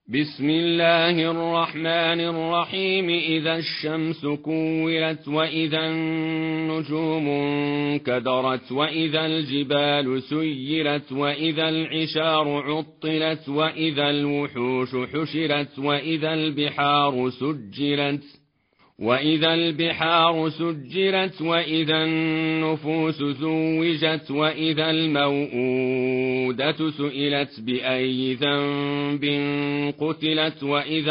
بسم الله الرحمن الرحيم. إذا الشمس كورت وإذا النجوم انكدرت وإذا الجبال سيرت وإذا العشار عطلت وإذا الوحوش حشرت وإذا البحار سجرت وإذا النفوس زوجت وإذا الموءودة سئلت بأي ذنب قتلت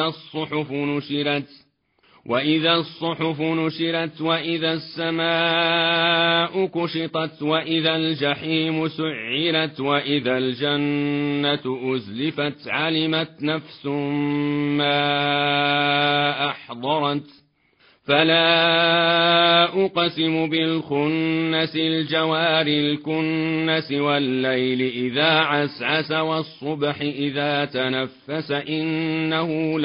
وإذا الصحف نشرت وإذا السماء كشطت وإذا الجحيم سعرت وإذا الجنة أزلفت علمت نفس ما أحضرت. فلا أقسم بالخنس الجوار الكنس والليل إذا عسعس والصبح إذا تنفس إنه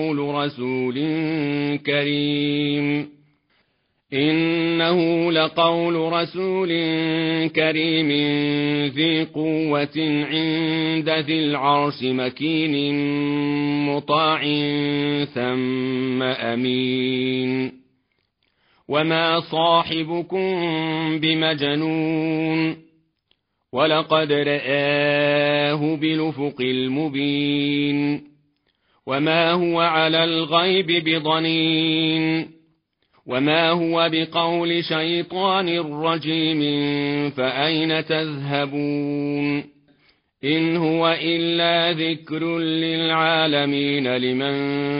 لقول رسول كريم ذي قوة عند ذي العرش مكين مطاع ثم أمين. وما صاحبكم بمجنون ولقد رآه بالأفق المبين. وما هو على الغيب بضنين وما هو بقول شيطان رجيم فأين تذهبون إن هو إلا ذكر للعالمين لمن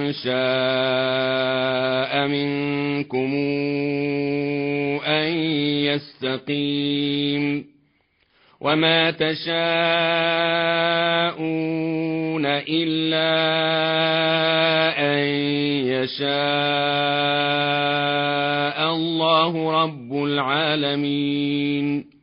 شاء منكم أن يستقيم. وما تشاءون إلا أن يشاء الله رب العالمين.